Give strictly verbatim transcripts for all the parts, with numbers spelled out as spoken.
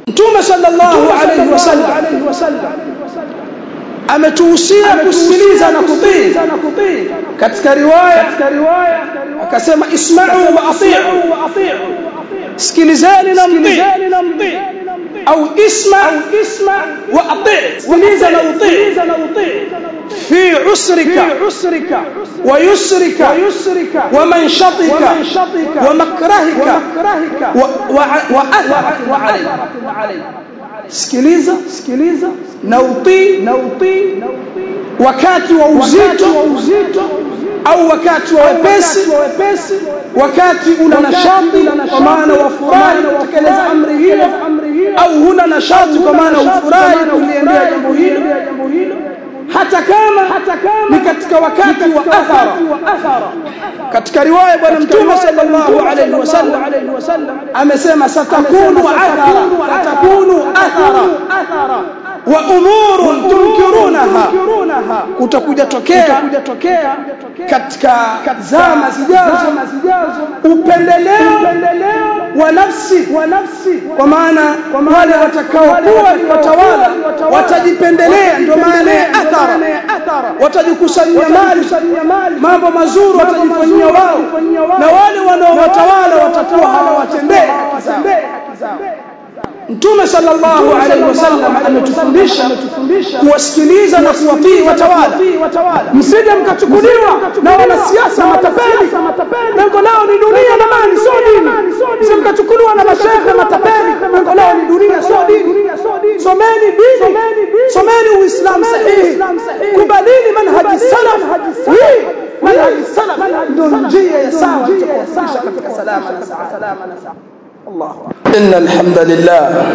Mtume sallallahu alayhi wasallam ametuhusia kusikiliza na kutii. Katika riwaya akasema isma'u wa ati'u, sikilizeni na mtii, au isma wa ati', sikiliza na utii fi usrika wa yusrika wa manshatika wa makrahika wa atharika alayka. Sikiliza sikiliza na utii wakati wa uzito au wakati wa wepesi, wakati una nashati kwa maana wafurahi kutekeleza amri hiyo, au huna nashati kwa maana ufurahi kuliendea jambo hilo, hata kama ni katika wakati wa athara. Katika riwaya bwana Mtume sallallahu alayhi wasallam amesema satakunu athara satakunu athara wa umurun tunkirunaha, kutakuja tokea katika zama zijazo upendeleo wa nafsi, kwa maana wale watakaokuwa ni watawala watajipendelea, ndio maana athara, watajikusanyia mali, mambo mazuri watajifanyia wao, na wale wanaowatawala watakuwa hawawatendei haki zao. Mtume sallallahu alayhi wasallam ametufundisha kuwasikiliza na kuwatii watawala. Msije mkachukuliwa na wanasiasa matapeli, lengo lao ni dunia na mali, sio dini. Msije mkachukuliwa na mashehe matapeli, lengo lao ni dunia, sio dini. Someni dini, someni Uislamu sahihi, kubalini manhaji salaf. Hii manhaji salaf ndio njia ya sawa kufikisha katika salama na saada. الله أكبر. إن الحمد لله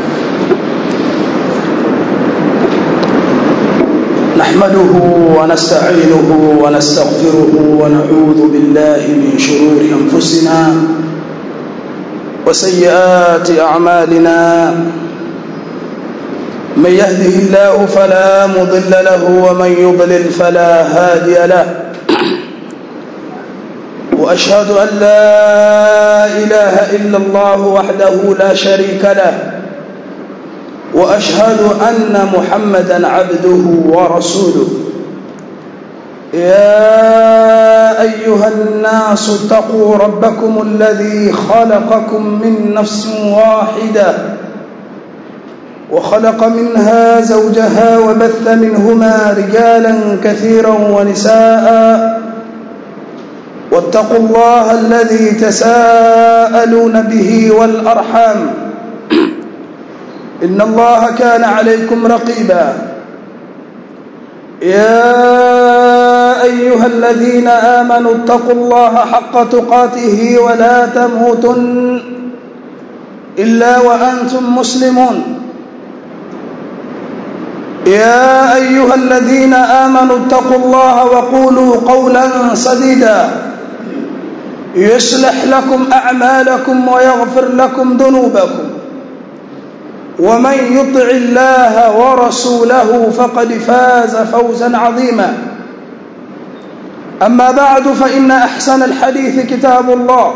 نحمده ونستعينه ونستغفره ونعوذ بالله من شرور أنفسنا وسيئات أعمالنا. من يهده الله فلا مضل له ومن يضلل فلا هادي له. وأشهد أن لا إله إلا الله وحده لا شريك له، وأشهد أن محمدا عبده ورسوله. يا أيها الناس اتقوا ربكم الذي خلقكم من نفس واحدة وخلق منها زوجها وبث منهما رجالا كثيرا ونساء، واتقوا الله الذي تساءلون به والأرحام، إن الله كان عليكم رقيبا. يا أيها الذين آمنوا اتقوا الله حق تقاته ولا تموتن إلا وأنتم مسلمون. يا أيها الذين آمنوا اتقوا الله وقولوا قولا سديدا يصلح لكم أعمالكم ويغفر لكم ذنوبكم، ومن يطع الله ورسوله فقد فاز فوزا عظيما. أما بعد، فإن أحسن الحديث كتاب الله،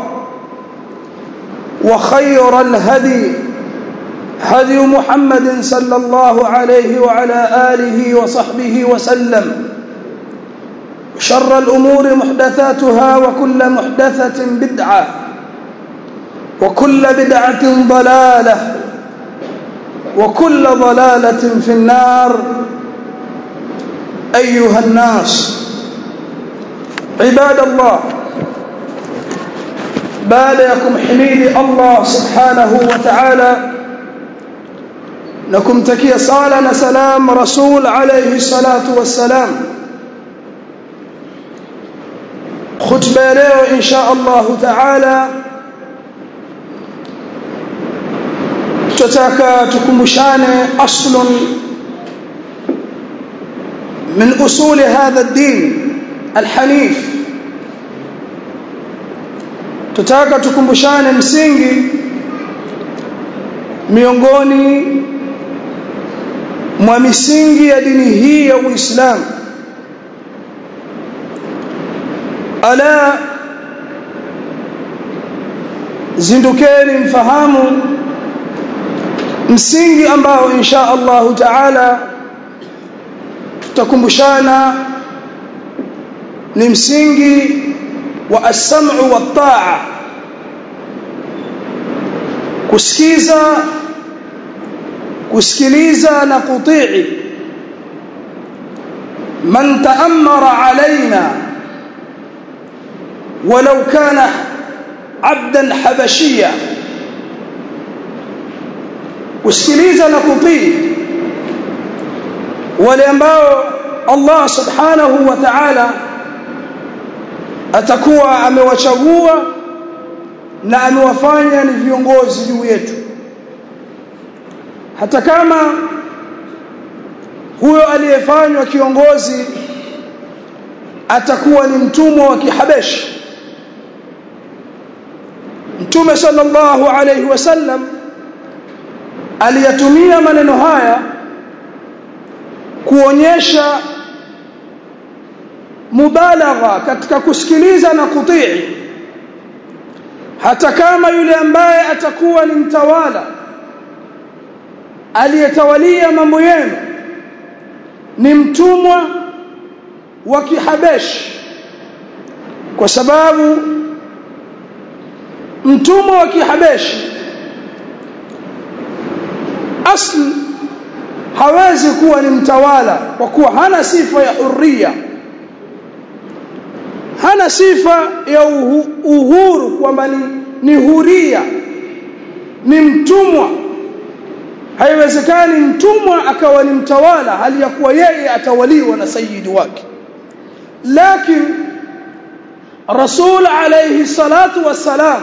وخير الهدي هدي محمد صلى الله عليه وعلى آله وصحبه وسلم. شر الأمور محدثاتها، وكل محدثة بدعة، وكل بدعة ضلالة، وكل ضلالة في النار. أيها الناس عباد الله، بالكم حميد الله سبحانه وتعالى، لكم تكي صالنا سلام رسول عليه الصلاة والسلام. خطبة leo insha Allah taala tutaka tukumbushane aslun min usul hadha ad-din al-hanif. Tutaka tukumbushane msingi miongoni mwa misingi ya dini hii ya Uislamu. Ala zindukeni mfahamu msingi ambao insha Allah taala tutakumbushana ni msingi wa as-sam'u wat-ta'a, kusikiza kusikiliza na kutii. Man ta'ammara alaina walau kana abdan habashia, kusikiliza na kutii wale ambao Allah subhanahu wa ta'ala atakuwa amewachagua na amewafanya ni viongozi juu yetu, hata kama huyo aliyefanywa kiongozi atakuwa ni mtumwa wa Kihabeshi. Mtume sallallahu alayhi wasallam aliyatumia maneno haya kuonyesha mubalagha katika kusikiliza na kutii, hata kama yule ambaye atakuwa ni mtawala aliyetawalia mambo yenu ni mtumwa wa Kihabeshi, kwa sababu mtumwa wa Kihabeshi asli hawezi kuwa ni mtawala, kwa kuwa hana sifa ya hurriya, hana sifa ya uhuru, kwamba ni, ni huria, ni mtumwa. Haiwezekani mtumwa akawa ni mtawala hali ya kuwa yeye atawaliwa na sayyidi wake. Lakini Rasul alayhi salatu wassalam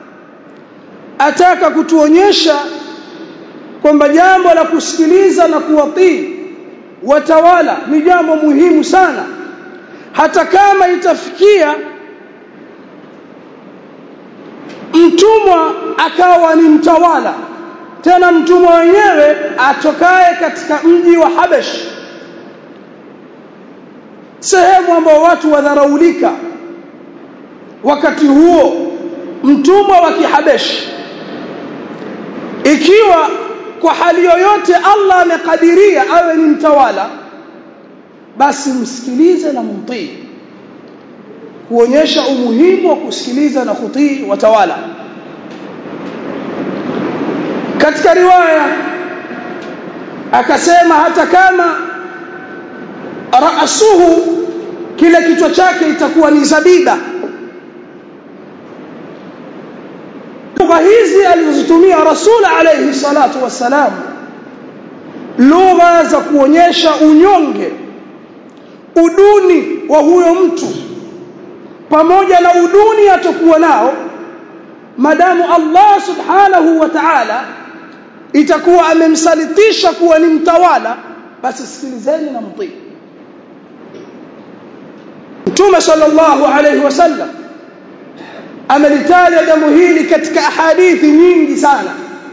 ataka kutuonyesha kwamba jambo la kusikiliza na kuwatii watawala ni jambo muhimu sana, hata kama itafikia mtumwa akawa ni mtawala, tena mtumwa wenyewe atokaye katika mji wa Habesh, sehemu ambao watu wadharaulika wakati huo, mtumwa wa Kihabeshi. Ikiwa kwa hali yoyote Allah amekadiria awe ni mtawala, basi msikilize na mtii, kuonyesha umuhimu wa kusikiliza na kutii watawala. Katika riwaya akasema hata kama raasuhu, kile kichwa chake itakuwa ni zabiba. Lugha hizi alizotumia Rasul alayhi salatu wassalam, lugha za kuonyesha unyonge, uduni wa huyo mtu, pamoja na uduni atakuwa nao, madamu Allah subhanahu wa ta'ala itakuwa amemsalitisha kuwa ni mtawala, basi sikilizeni na mtii. Mtume sallallahu alayhi wasallam amelitaja jambo hili katika hadithi nyingi sana.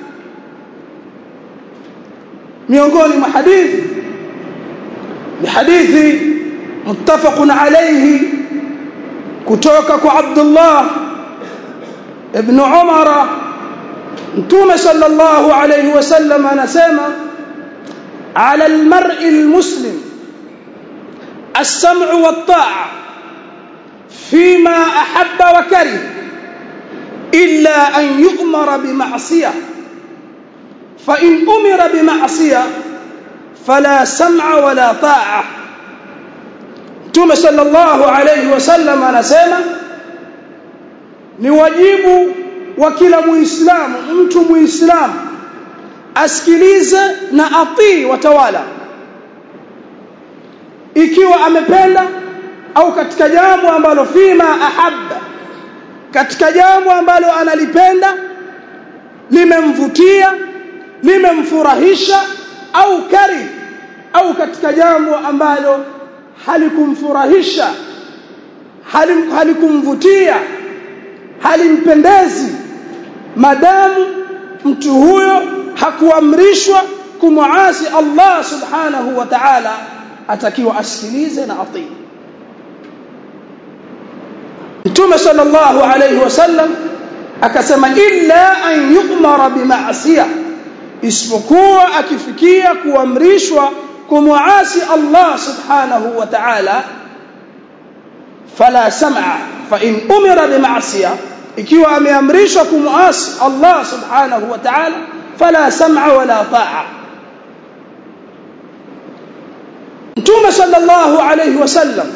Miongoni mwa hadithi ni hadithi muttafaqun alayhi kutoka kwa Abdullah ibn Umar. Mtume sallallahu alayhi wasallam anasema, ala almar'i almuslim as-sam'u wat-ta'a fima ahabba wa karih illa an yu'mara bima'siyah, fa in umira bima'siyah fala sam'a wala ta'a. Mtume sallallahu alayhi wasallam anasema ni wajibu wa kila muislamu, mtu muislamu asikilize na atii watawala, ikiwa amependa au katika jambo ambalo fima ahabba, katika jambo ambalo analipenda, limemvutia, limemfurahisha, au kari, au katika jambo ambalo halikumfurahisha, halim, halikumvutia, halimpendezi, madamu mtu huyo hakuamrishwa kumuasi Allah subhanahu wa ta'ala, atakiwa asikilize na atii. Mtume sallallahu alayhi wasallam akasema illa an yu'mara bima'siyah, isipokuwa akifikia kuamrishwa kumuasi Allah subhanahu wa ta'ala fala sam'a fa in umira bima'siyah ikiwa ameamrishwa kumuasi Allah subhanahu wa ta'ala fala sam'a wala ta'a. Mtume sallallahu alayhi wasallam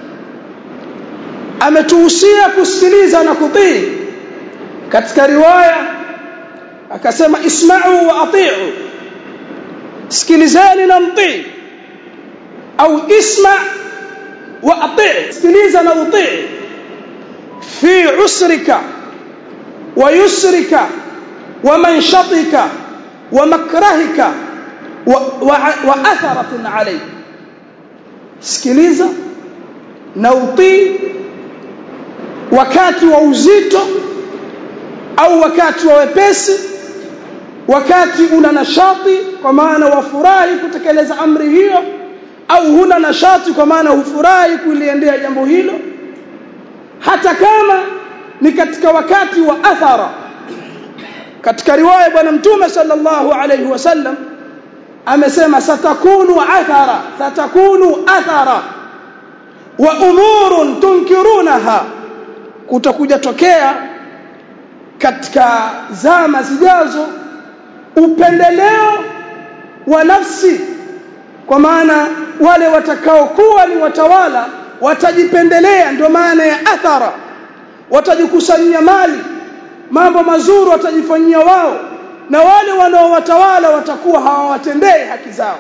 ametuhusia kusikiliza na kutii. Katika riwaya akasema isma'u wa ati'u, sikilizeni na mtii, au isma' wa ati', sikiliza na utii, fi usrika wa yusrika wa manshatika wa makrahika wa, wa, wa atharatin alayk. Sikiliza na utii wakati wa uzito au wakati wa wepesi, wakati una nashati kwa maana wafurahi kutekeleza amri hiyo, au huna nashati kwa maana hufurahi kuliendea jambo hilo, hata kama ni katika wakati wa athara. Katika riwaya bwana Mtume sallallahu alayhi wasallam amesema satakunu athara, satakunu athara wa umurun tunkirunaha, kutakuja tokea katika zama zijazo upendeleo wa nafsi, kwa maana wale watakaokuwa ni watawala watajipendelea, ndio maana ya athara. Watajikusanyia mali, mambo mazuri watajifanyia wao, na wale wanaowatawala watakuwa hawawatendei haki zao.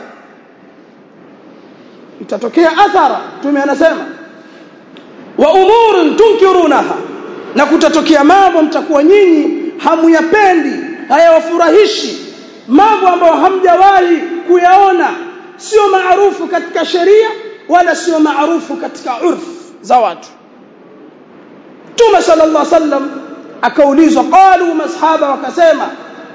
Itatokea athara, Mtume anasema wa umurun tunkirunaha, na kutatokea mambo mtakuwa nyinyi hamuyapendi, hayawafurahishi, mambo ambayo hamjawahi kuyaona, sio maarufu katika sheria wala sio maarufu katika urf za watu. Mtume sallallahu alaihi wasallam akaulizwa, qalu masahaba wakasema,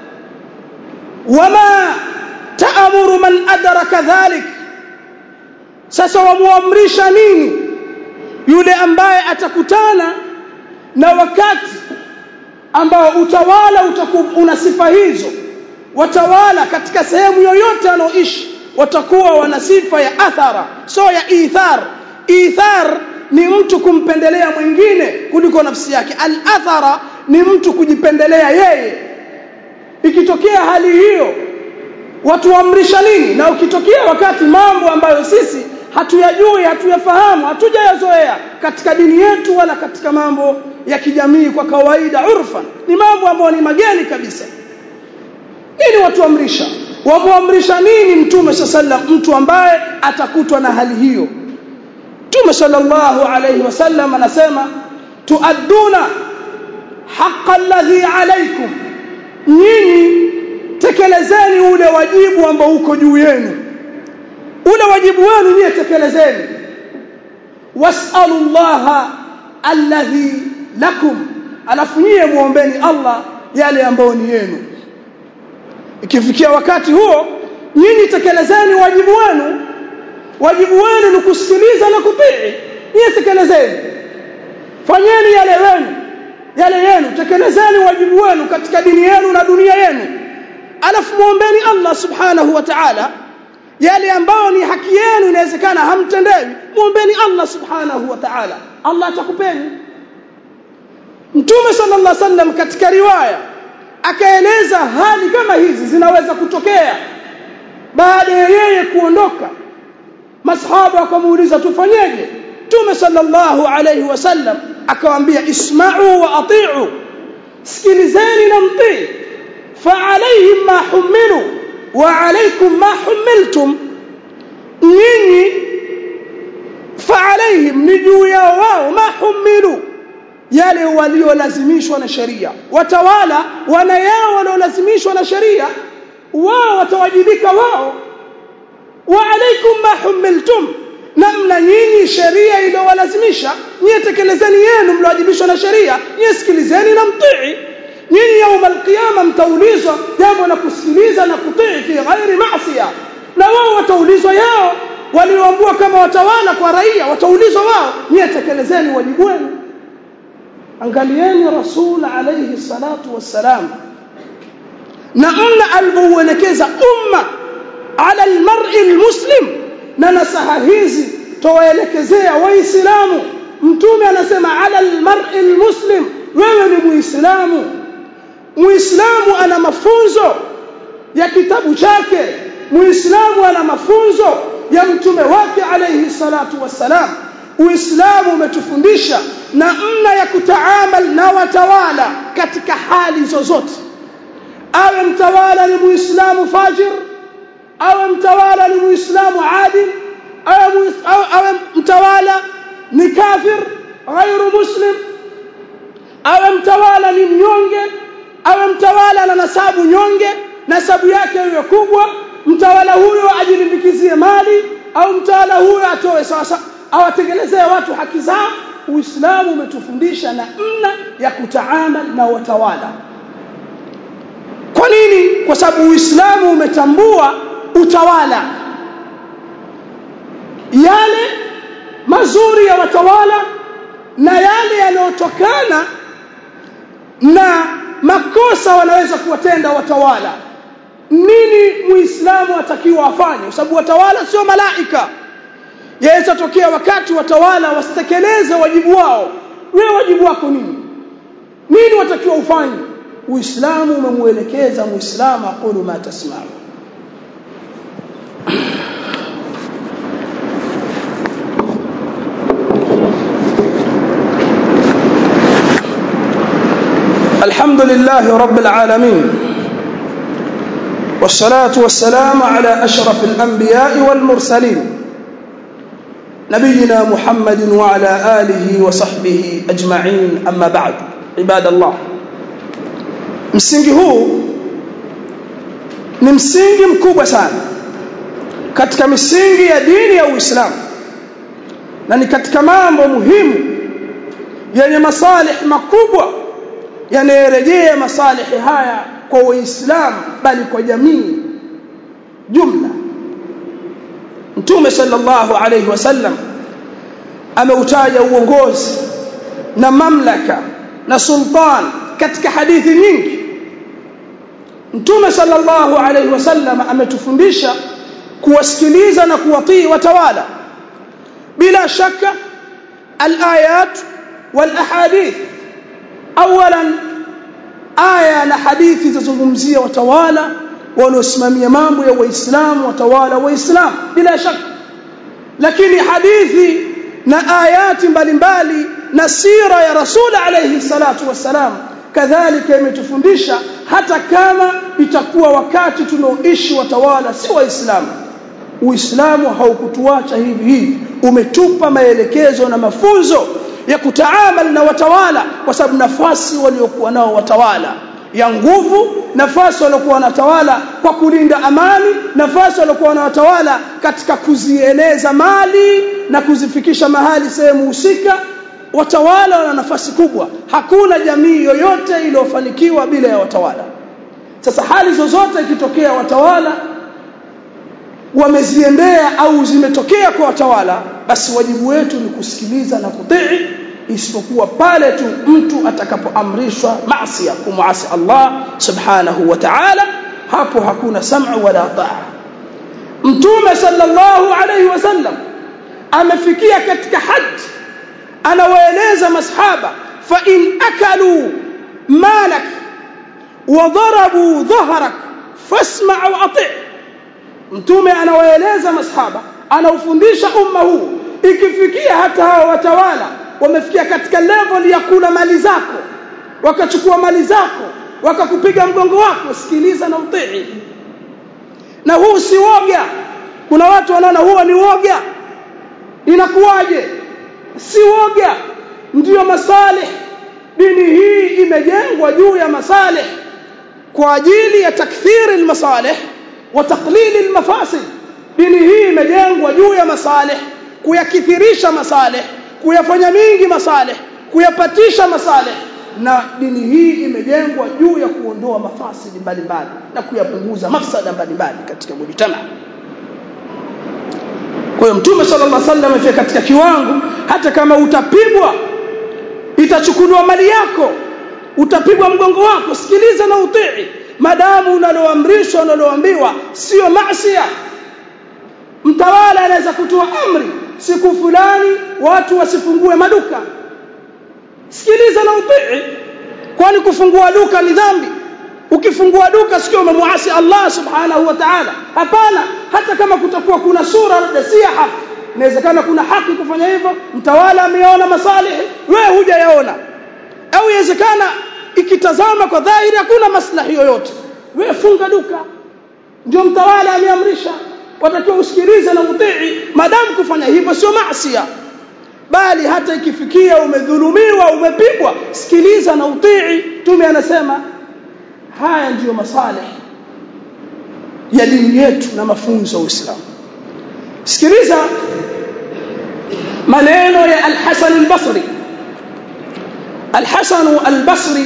wama ta'muru man adraka dhalik, sasa wamuamrisha nini yule ambaye atakutana na wakati ambao utawala utakuwa una sifa hizo? Watawala katika sehemu yoyote anaoishi watakuwa wana sifa ya athara, so ya ithar. Ithar ni mtu kumpendelea mwingine kuliko nafsi yake, al-athara ni mtu kujipendelea yeye. Ikitokea hali hiyo watu waamrisha nini? Na ukitokea wakati mambo ambayo sisi hatuyajui, hatuyafahamu, hatujayazoea katika dini yetu wala katika mambo ya kijamii kwa kawaida urfan, ni mambo ambayo ni mageni kabisa, ili watu waamrisha. Wamuamrisha nini Mtume sallallahu, mtu ambaye atakutwa na hali hiyo? Mtume sallallahu alayhi wasallam anasema, tuadduna haqqa alladhi alaykum, nyinyi tekelezeni ule wajibu ambao uko juu yenu, ule wajibu wenu nyinyi tekelezeni. Was'alullaha alladhi lakum, alafu nyinyi muombeni Allah yale ambayo ni yenu. Ikifikia wakati huo, nyinyi tekelezeni wajibu wenu. Wajibu wenu ni kusikiliza na kutii, nyinyi tekelezeni, fanyeni yale wenu, yale yenu, tekelezeni wajibu wenu katika dini yenu na dunia yenu. Alafu muombeni Allah subhanahu wa ta'ala yale ambayo ni haki yenu, inawezekana hamtendewi, muombeni Allah subhanahu wa ta'ala, Allah atakupeni. Mtume sallallahu alaihi wasallam katika riwaya akaeleza hali kama hizi zinaweza kutokea baada ya yeye kuondoka. Masahaba wakamuuliza tufanyeje? Mtume sallallahu alayhi wasallam akawaambia, isma'u wa ati'u, sikilizeni na mtii, fa alayhim ma humilu wa alaykum ma humiltum, nyinyi fa alayhim ni juu yao wao, ma humilu yale waliolazimishwa na sheria. Watawala wana yao waliolazimishwa na sheria, wao watawajibika wao. Wa alaykum ma humiltum, namna nyinyi sheria iliyowalazimisha nyinyi tekelezeni yenu mliowajibishwa na sheria, nyinyi sikilizeni na mtii. Nyinyi يوم القيامه mtaulizwa jambo la kusikiliza na kutii fi ghairi maasiya, na wao wataulizwa yao walioambua kama watawala kwa raia, wataulizwa wao, nyinyi tekelezeni wajibu wenu. Angalieni Rasul alayhi salatu wassalam na mna alivyoelekeza umma ala almar'i almuslim, na nasaha hizi towaelekezea waislamu. Mtume anasema ala almar'i almuslim, wewe ni muislamu. Muislamu ana mafunzo ya kitabu chake, muislamu ana mafunzo ya mtume wake alayhi salatu wassalam. Uislamu umetufundisha namna ya kutaamal na watawala katika hali zozote. Awe mtawala ni muislamu fajir, awe mtawala ni muislamu adil, awe mtawala ni kafir ghairu muslim, awe mtawala ni mnyonge, awe mtawala na nasabu nyonge, nasabu yake iwe kubwa, mtawala huyo ajilimbikizie mali, au mtawala huyo atoe sasa awategelezee watu haki zao. Uislamu umetufundisha namna ya kutaamal na watawala. Kwa nini? Kwa sababu Uislamu umetambua utawala, yale mazuri ya watawala na yale yanayotokana na makosa wanaweza kuwatenda watawala. Nini Muislamu atakiwa afanye? Kwa sababu watawala sio malaika. Yaweza tokea wakati watawala wasitekeleze wajibu wao. Wewe wajibu wako nini? Nini watakiwa ufanye? Uislamu umemuelekeza Muislamu aqulu ma tasma'u. Alhamdulillah rabbil alamin, wassalatu wassalamu ala ashrafil anbiya'i wal mursalin, نبينا محمد وعلى آله وصحبه أجمعين. أما بعد، عباد الله، msingi huu ni msingi mkubwa sana katika misingi ya dini ya Uislamu, na ni katika mambo muhimu yenye masalih makubwa yanayerejea masalih haya kwa Waislamu bali kwa jamii jumla. Mtume sallallahu alayhi wasallam ameutaja uongozi na mamlaka na sultan katika hadithi nyingi. Mtume sallallahu alayhi wasallam ametufundisha kuwasikiliza na kuwatii watawala. Bila shaka al-ayat wal-ahadith, awalan aya na hadithi zazungumzia watawala wanaosimamia mambo ya Waislamu, watawala Waislamu bila shaka. Lakini hadithi na ayati mbalimbali na sira ya Rasul alayhi salatu wassalam kadhalika imetufundisha, hata kama itakuwa wakati tunaoishi watawala si Waislamu, Uislamu haukutuacha hivi hivi. Umetupa maelekezo na mafunzo ya kutaamal na watawala, kwa sababu nafasi waliokuwa nao watawala ya nguvu, nafasi waliokuwa wanatawala kwa kulinda amani, nafasi waliokuwa wanatawala katika kuzieneza mali na kuzifikisha mahali sehemu husika. Watawala wana nafasi kubwa. Hakuna jamii yoyote iliyofanikiwa bila ya watawala. Sasa hali zozote ikitokea watawala wameziendea au zimetokea kwa watawala, basi wajibu wetu ni kusikiliza na kutii, isipokuwa pale tu mtu atakapoamrishwa maasi, kumuasi Allah subhanahu wa ta'ala, hapo hakuna sam'u wala ta'a. Mtume sallallahu alayhi wasallam amefikia katika haji, anawaeleza masahaba, fa in akalu malak wa darabu dhahrak fasma' wa ati'. Mtume anawaeleza masahaba, anaufundisha umma huu, ikifikia hata hao watawala wamefikia katika level ya kula mali zako, wakachukua mali zako, wakakupiga mgongo wako, sikiliza na utii. Na huu si woga. Kuna watu wanaona huo ni woga. Inakuwaje? Si woga, ndio masalih. Dini hii imejengwa juu ya masalih kwa ajili ya takthiri almasalih wa taqlil almafasid. Dini hii imejengwa juu ya masalih, kuyakithirisha masalih, kuyafanya mingi masalih, kuyapatisha masalih. Na dini hii imejengwa juu ya kuondoa mafasidi mbalimbali na kuyapunguza mafsada mbalimbali katika mujtama. Kwa hiyo Mtume sallallahu alaihi wasallam afika katika kiwango, hata kama utapigwa, itachukuliwa mali yako, utapigwa mgongo wako, sikiliza na utii. madamu unaloamrishwa unaloambiwa sio maasi. Mtawala anaweza kutoa amri siku fulani watu wasifungue maduka, sikiliza na utii. Kwani kufungua duka ni dhambi? Ukifungua duka sio umemuasi Allah subhanahu wa ta'ala? Hapana. Hata kama kutakuwa kuna sura si haki, inawezekana kuna haki kufanya hivyo, mtawala ameona masalihi wewe hujayaona, au inawezekana ikitazama kwa dhahiri hakuna maslahi yoyote, wewe funga duka. Ndio mtawala ameamrisha, watakiwa usikilize na utii. Madamu kufanya hivyo sio maasi, bali hata ikifikia umedhulumiwa umepigwa, sikiliza na utii. Tume anasema haya ndiyo maslahi ya dini yetu na mafunzo ya Uislamu. Sikiliza maneno ya Al-Hasan Al-Basri. Al-Hasan Al-Basri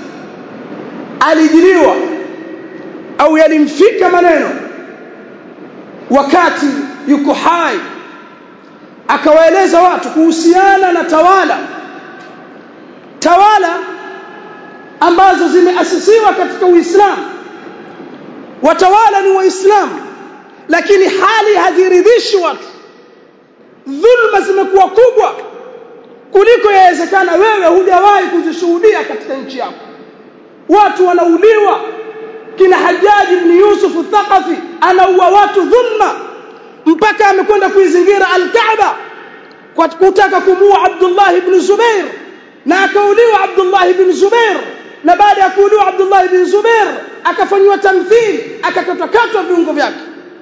alijiliwa au yalimfika maneno wakati yuko hai, akawaeleza watu kuhusiana na tawala tawala ambazo zimeasisiwa katika Uislamu. Watawala ni Waislamu, lakini hali haziridhishi watu. Dhulma zimekuwa kubwa kuliko yawezekana wewe hujawahi kuzishuhudia katika nchi yako. Watu wanauliwa. Kina Hajjaj ibn Yusuf al-Thaqafi anaua watu dhulma, mpaka amekwenda kuizingira al-Kaaba kwa kutaka kumuua Abdullah ibn Zubair, na akauliwa Abdullah ibn Zubair. Na baada ya kuuliwa Abdullah ibn Zubair akafanywa tamthili, akakatwa viungo vyake,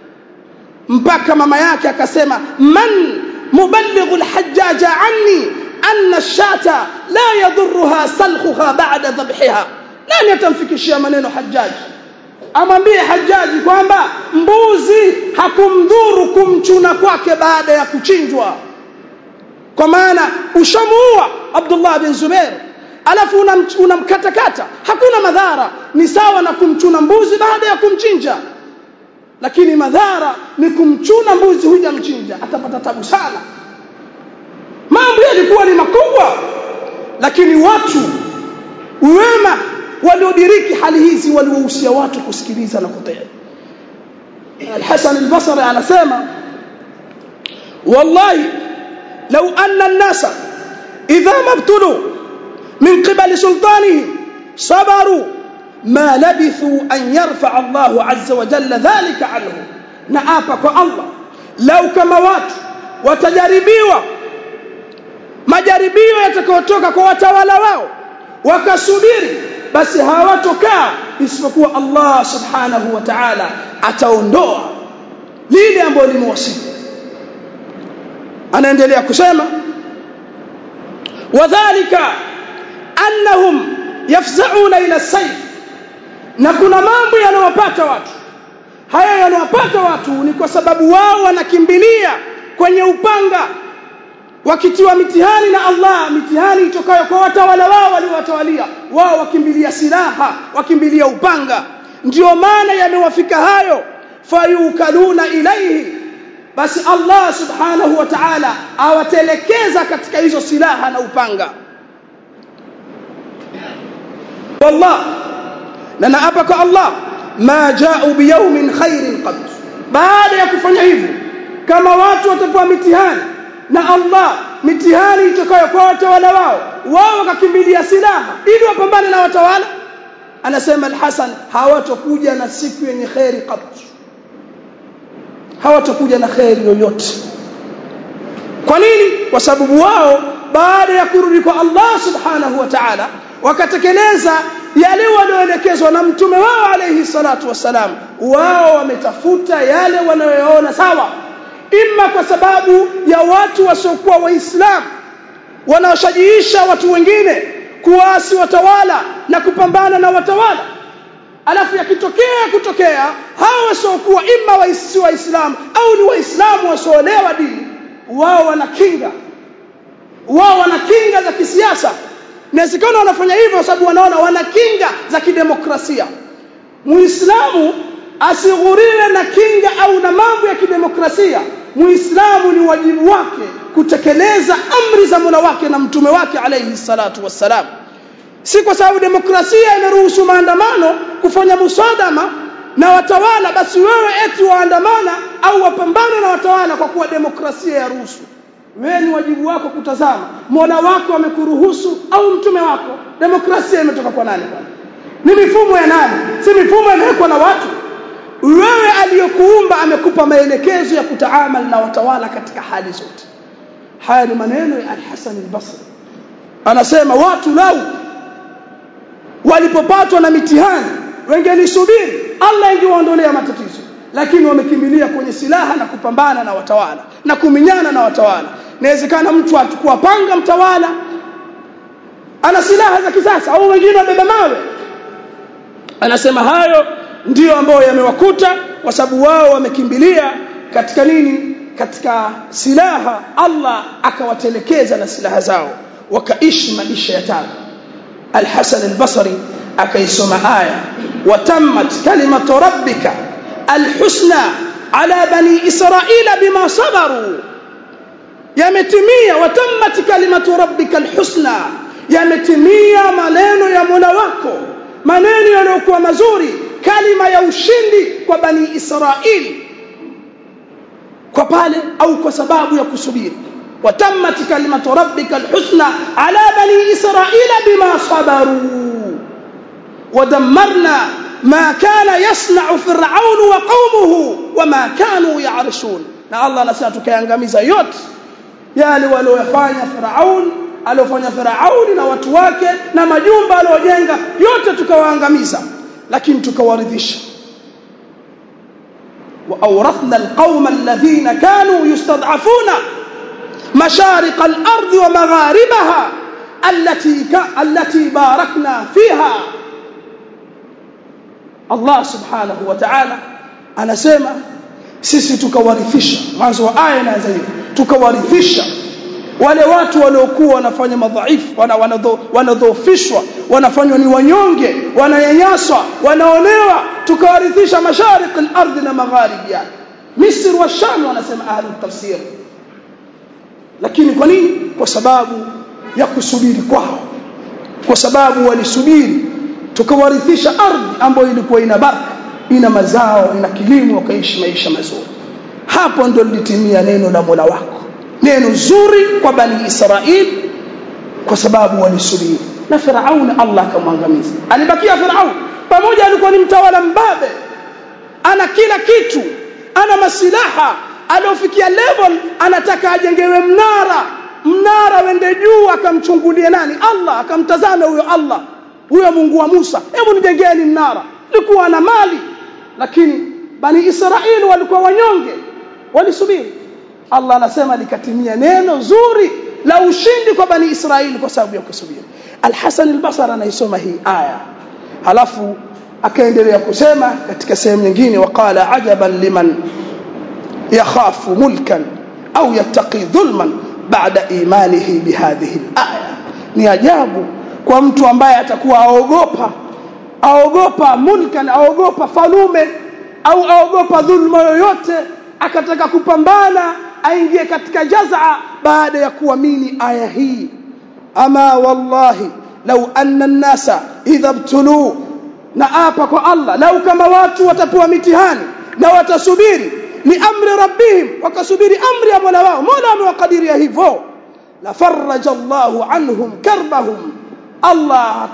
mpaka mama yake akasema, man muballighu al-Hajjaj anni anna ash-shata la yadhurruha salkhuha ba'da dhabhiha. Nani atamfikishia maneno Hajjaj? Amwambie Hajjaji kwamba mbuzi hakumdhuru kumchuna kwake baada ya kuchinjwa, kwa maana ushamuua Abdullah bin Zubair alafu unamkatakata, hakuna madhara. Ni sawa na kumchuna mbuzi baada ya kumchinja, lakini madhara ni kumchuna mbuzi hujamchinja, atapata tabu sana. Mambo yalikuwa ni makubwa, lakini watu wema waliodiriki hali hizi waliwahusia watu kusikiliza na kutii. Al-Hasan al-Basri anasema, wallahi law anna an-nasa idha mabtulu min qibali sultanihim sabaru ma labithu an yarfa Allahu azza wa jalla dhalika anhu. Na apa kwa Allah, lau kama watu watajaribiwa majaribio yatakayotoka kwa watawala wao wakasubiri, basi hawatokaa isipokuwa Allah subhanahu wa ta'ala ataondoa lile ambalo limewasibu. Anaendelea kusema, wadhālika annahum yafza'una ila as-sayf. Na kuna mambo yanayowapata watu, haya yanayowapata watu ni kwa sababu wao wanakimbilia kwenye upanga, wakitiwa mitihani na Allah, mitihani itokayo kwa watawala wao waliowatawalia wao, wakimbilia silaha, wakimbilia upanga. Ndio maana yamewafika hayo, fayukaluna ilayhi, basi Allah subhanahu wa ta'ala awatelekeza katika hizo silaha na upanga. Wallah, na naapa kwa Allah, ma ja'u biyawmin khairin qad. Baada ya kufanya hivyo, kama watu watapewa mitihani na Allah, mitihani itokayo kwa watawala wao, wao wakakimbilia silaha ili wapambane na watawala, anasema Al-Hasan, hawatakuja na siku yenye khairi kabisa, hawatakuja na khairi yoyote. Kwa nini? Kwa sababu wao baada ya kurudi kwa Allah subhanahu wa ta'ala wakatekeleza yale walioelekezwa na mtume wao alayhi salatu wasalam, wao wametafuta yale wanayoona sawa, imma kwa sababu ya watu wasiokuwa waislamu wanaoshajiisha watu wengine kuasi watawala na kupambana na watawala, alafu yakitokea kutokea hao wasiokuwa imma waisi waislamu au ni waislamu wasioelewa dini, wao wanakinga wao wanakinga za kisiasa. Inawezekana wanafanya hivyo kwa sababu wanaona wanakinga za kidemokrasia. Muislamu asighuriwe na kinga au na mambo ya kidemokrasia. Muislamu ni wajibu wake kutekeleza amri za Mola wake na mtume wake alayhi salatu wassalam. si kwa sababu demokrasia inaruhusu maandamano kufanya musadama na watawala basi wewe eti waandamana au wapambane na watawala kwa kuwa demokrasia ya ruhusu. Wewe ni wajibu wako kutazama Mola wako amekuruhusu au mtume wako. Demokrasia imetoka kwa nani bwana? Ni mifumo ya nani? Si mifumo inawekwa na watu. Wewe aliyokuumba amekupa maelekezo ya kutaamali na watawala katika hali zote. Haya ni maneno ya Al-Hasan al-Basri. Anasema watu lau walipopatwa na mitihani wengelisubiri Allah ingewaondolea matatizo, lakini wamekimbilia kwenye silaha na kupambana na watawala na kuminyana na watawala. Inawezekana mtu atakuwa panga mtawala ana silaha za kisasa au wengine wabeba mawe. Anasema hayo ndio ambayo yamewakuta kwa sababu wao wamekimbilia katika nini? Katika silaha. Allah akawatelekeza na silaha zao wakaishi maisha ya tabu. Al-Hasan al-Basri akaisoma aya watammat kalimatu rabbika al-husna ala bani israila bima sabaru. Yametimia watammat kalimatu rabbika al-husna, yametimia maneno ya Mola wako, maneno yaliyokuwa mazuri, kalima ya ushindi kwa bani Israili kwa pale au kwa sababu ya kusubiri. watammat kalimatu rabbika al-husna ala bani israila bima sabaru ودمرنا ما كان يصنع فرعون وقومه وما كانوا يعرشون. na Allah anasema tukaangamiza yote yale waliyofanya Firaun, aliyofanya Firaun na watu wake na majumba aliyojenga yote tukawaangamiza, lakini tukawaridhisha. wa awrathna alqawma alladhina kanu yustad'afuna mashariq al-ard wa magharibaha allati allati barakna fiha. Allah subhanahu wa ta'ala anasema sisi tukawarithisha, mwanzo wa aya inaanza hivi, tukawarithisha wale watu waliokuwa wanafanya madhaifu, wana wanadhoofishwa, wanafanywa ni wanyonge, wananyanyaswa, wanaonewa, tukawarithisha mashariki al-ardh na magharibi yake, Misri wa Sham wanasema ahli tafsir. Lakini kwa nini? Kwa sababu ya kusubiri kwao, kwa sababu walisubiri tukawarithisha ardhi ambayo ilikuwa ina baraka, ina mazao, ina kilimo, wakaishi maisha mazuri. Hapo ndio litimia neno la Mola wako, neno zuri kwa bani Israili kwa sababu walisubiri. Na Firaun Allah akamwangamiza. Alibakia Firaun pamoja, alikuwa ni mtawala mbabe, ana kila kitu, ana masilaha, aliofikia level anataka ajengewe mnara, mnara wende juu, akamchungulie nani? Allah. Akamtazama huyo Allah, huyo Mungu wa Musa, hebu nijengeni mnara. Alikuwa na mali, lakini bani Israili walikuwa wanyonge, walisubiri. Allah anasema likatimia neno zuri la ushindi kwa bani Israili kwa sababu ya kusubiri. Al-Hasan al-Basri anaisoma hii aya, halafu akaendelea kusema katika sehemu nyingine, waqala ajaban liman yakhafu mulkan au yattaqi dhulman ba'da imanihi bihadhihi al-aya. Ni ajabu kwa mtu ambaye atakuwa aogopa aogopa mulkan, aogopa falume au aogopa dhulma yoyote, akataka kupambana aingie katika jazaa baada ya kuamini aya hii. Ama wallahi law anna an-nasa idha ibtulu, na apa kwa Allah, lau kama watu watapewa mitihani na watasubiri ni amri rabbihim, wakasubiri amri ya Mola wao, Mola amewakadiria hivyo, la faraja Allahu anhum karbahum, Allah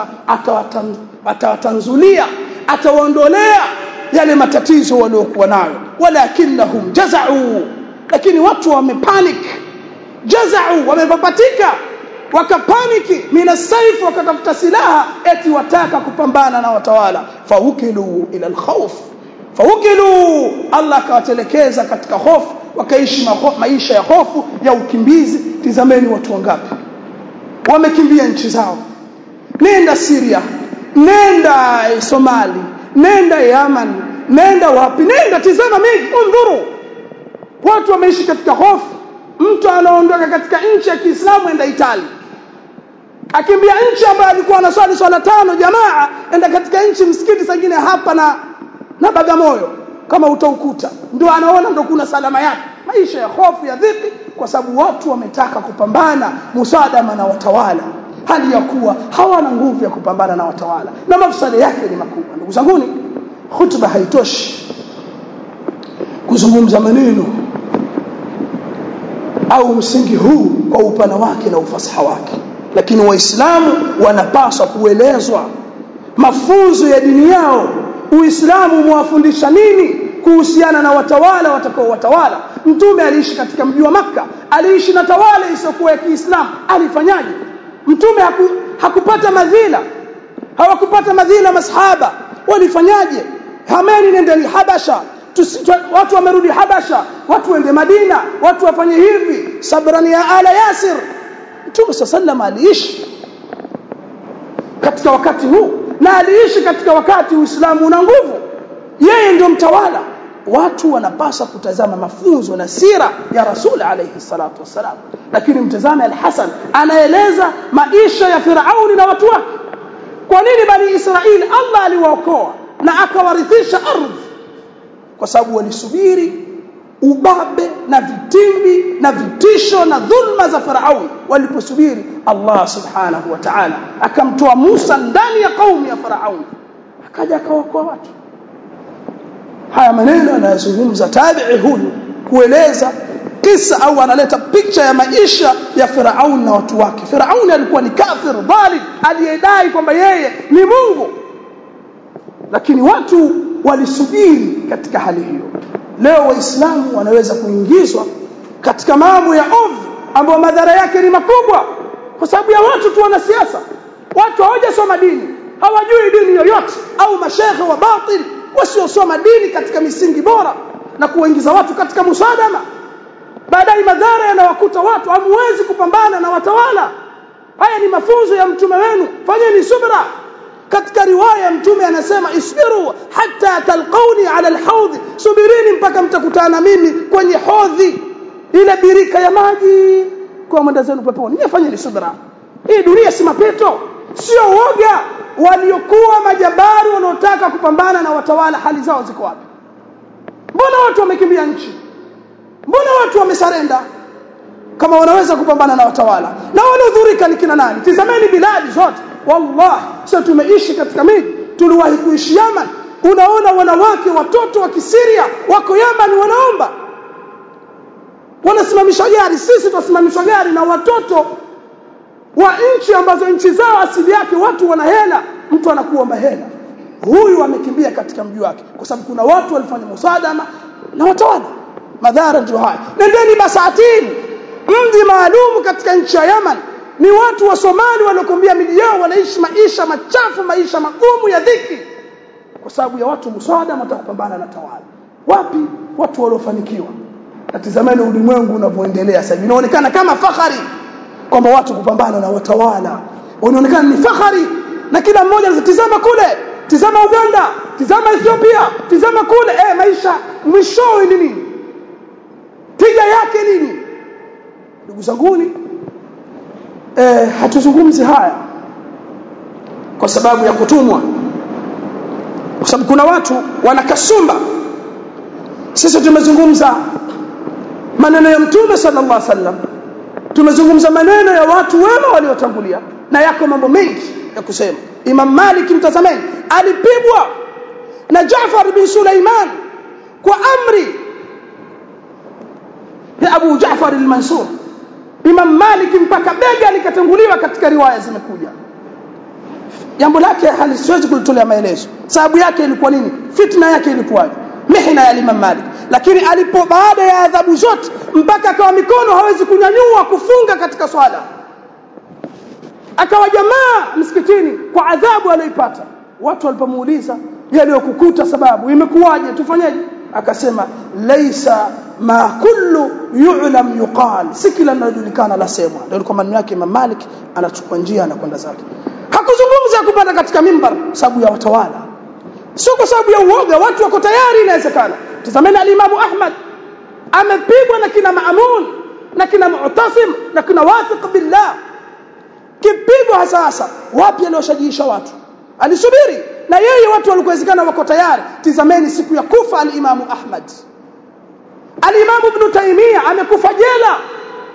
atawatanzulia, atawaondolea yale matatizo waliokuwa nayo. Walakinnahum jaza'u, lakini watu wamepanic, jaza'u, wamepapatika, wakapaniki, mina saif, wakatafuta silaha eti wataka kupambana na watawala. Faukilu ila al-khawf, faukilu, Allah akawatelekeza katika hofu, wakaishi maisha ya hofu, ya ukimbizi. Tizameni watu wangapi wamekimbia nchi zao. Nenda Syria, nenda Somali, nenda Yemen, nenda wapi, nenda tizama mengi, undhuru. Watu wameishi katika hofu. Mtu anaondoka katika nchi ya Kiislamu enda Italia, akimbia nchi ambayo alikuwa anaswali swala tano jamaa, enda katika nchi msikiti zingine hapa na na Bagamoyo kama utaukuta, ndio anaona ndio kuna salama yake. Maisha ya hofu, ya dhiki, kwa sababu watu wametaka kupambana musadama na watawala. hali ya kuwa hawana nguvu ya kupambana na watawala na mafsada yake ni makubwa. Ndugu zangu, hutuba haitoshi kuzungumza maneno au msingi huu kwa upana wake na ufasaha wake, lakini waislamu wanapaswa kuelezwa mafunzo ya dini yao. Uislamu mwafundisha nini kuhusiana na watawala watakao watawala? Mtume aliishi katika mji wa Makka, aliishi na tawala isiyokuwa ya Kiislamu, alifanyaje? Mtume haku, hakupata madhila, hawakupata madhila masahaba, walifanyaje? Hameni nendeni Habasha, Tusi, watu wamerudi Habasha, watu waende Madina, watu wafanye hivi, sabrani ya ala Yasir. Mtume sallallahu aliishi katika wakati huu na aliishi katika wakati Uislamu una nguvu, yeye ndio mtawala. Watu wanapaswa kutazama mafunzo na sira ya Rasul alayhi salatu wasalam. Lakini mtazame Al-Hasan anaeleza maisha ya Firauni na watu wake. Kwa nini Bani Israeli Allah aliwaokoa na akawarithisha ardhi? Kwa sababu walisubiri ubabe na vitimbi na vitisho na dhulma za Firauni. Waliposubiri, Allah subhanahu wa ta'ala akamtoa Musa ndani ya kaumu ya Firauni, akaja akawaokoa watu. Haya maneno anayozungumza tabi'i huyu kueleza kisa au analeta picha ya maisha ya Firauni na watu wake. Firauni alikuwa ni kafir dhalim aliyedai kwamba yeye ni Mungu, lakini watu walisubiri katika hali hiyo. Leo waislamu wanaweza kuingizwa katika mambo ya ovu ambayo madhara yake ni makubwa kwa sababu ya watu tu wana siasa. Watu hawajasoma dini, hawajui dini yoyote, au mashehe wa batil wasiosoma dini katika misingi bora na kuingiza watu katika musadama. Baadaye madhara yanawakuta watu, hamwezi kupambana na watawala. Haya ni mafunzo ya mtume wenu, fanyeni subra. Katika riwaya mtume anasema isbiru hatta talqauni ala alhawd, subirini mpaka mtakutana mimi kwenye hodhi, ile birika ya maji kwa mwenda zenu peponi. Nyafanyeni subra. Hii dunia si mapito, sio woga. Waliokuwa majabari wanaotaka kupambana na watawala, hali zao ziko wapi? Mbona watu wamekimbia nchi? Mbona watu wamesarenda kama wanaweza kupambana na watawala? Na waliodhurika ni kina nani? Tizameni biladi zote. Wallahi sasa tumeishi katika miji, tuliwahi kuishi Yaman. Unaona wanawake watoto wa Kisiria wako Yaman wanaomba, wanasimamisha gari. Sisi tunasimamisha gari na watoto wa nchi ambazo nchi zao asili yake watu wana hela, mtu anakuomba hela. Huyu amekimbia katika mji wake kwa sababu kuna watu walifanya musadama na watawala. Madhara ndio haya. Nendeni Basatin, mji maalum katika nchi ya Yaman. Ni watu wa Somali waliokumbia miji yao, wanaishi maisha machafu, maisha magumu ya dhiki kwa sababu ya watu musadama watakupambana na tawala. Wapi watu waliofanikiwa? Natizameni ulimwengu unavyoendelea sasa. Inaonekana kama fahari kwamba watu kupambana na watawala, wanaonekana ni fahari, na kila mmoja anatizama kule, tizama Uganda, tizama Ethiopia, tizama kule. Eh, maisha mwisho ni nini? Tija yake nini? Ndugu zangu, eh hatuzungumzi haya kwa sababu ya kutumwa, kwa sababu kuna watu wanakasumba. Sisi tumezungumza maneno ya Mtume sallallahu alaihi wasallam, tumezungumza maneno ya watu wema waliotangulia, na yako mambo mengi ya kusema. Imam Malik mtazameni, alipigwa na Jaafar bin Sulaiman kwa amri ya Abu Jaafar al-Mansur. Imam Malik mpaka bega likatanguliwa, katika riwaya zimekuja. Jambo lake halisiwezi kulitolea maelezo. Sababu yake ilikuwa nini? Fitna yake ilikuwaje? Mihna ya Imam Malik. Lakini alipo baada ya adhabu zote mpaka akawa mikono hawezi kunyanyua kufunga katika swala, akawa jamaa msikitini kwa adhabu aliyoipata. Watu walipomuuliza yaliyokukuta sababu imekuwaje, tufanyeje? Akasema laisa ma kullu yu'lam yuqal, si kila linalojulikana la semwa. Ndio kwa maneno yake Imam Malik, anachukua njia na kwenda zake. Hakuzungumza kupanda katika mimbar sababu ya watawala, sio kwa sababu ya uoga. Watu wako tayari, inawezekana. Tazameni al-Imam Ahmad amepigwa na kina Maamun na kina Mu'tasim na kina Wathiq billah, kipigwa hasa hasa. Wapi alioshajiisha watu? Alisubiri na yeye, watu walikuwezekana wako tayari. Tizameni siku ya kufa al-Imam Ahmad. Al-Imam Ibn Taymiyyah amekufa jela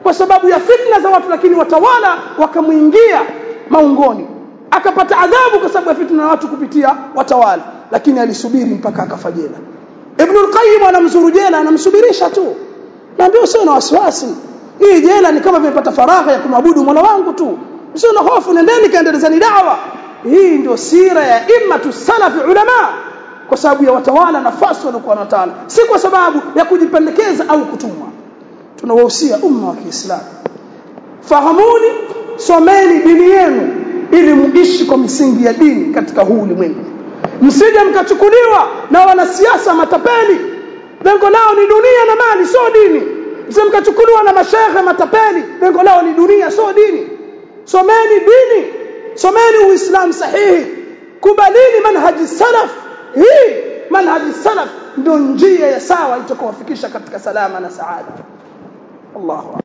kwa sababu ya fitna za watu, lakini watawala wakamuingia maungoni, akapata adhabu kwa sababu ya fitna na watu kupitia watawala, lakini alisubiri mpaka akafa jela. Ibn al-Qayyim anamzuru jela, anamsubirisha tu, naambia usio na wasiwasi, hii jela ni kama vimepata faragha ya kumwabudu Mola wangu tu, usio na hofu, nendeni kaendelezeni da'wa. Hii ndio sira ya immatu salafi ulama, kwa sababu ya watawala nafasi walikuwa wanatawala, si kwa sababu ya kujipendekeza au kutumwa. Tunawahusia umma wa Kiislamu, fahamuni, someni dini yenu ili muishi kwa misingi ya dini katika huu ulimwengu. Msije mkachukuliwa na wanasiasa matapeli, lengo lao ni dunia na mali, sio dini. Msije mkachukuliwa na mashehe matapeli, lengo lao ni dunia, sio dini. Someni dini, someni uislamu sahihi, kubalini manhaji salaf. Hii manhaji salaf ndio njia ya sawa itakayowafikisha katika salama na saada. Allahu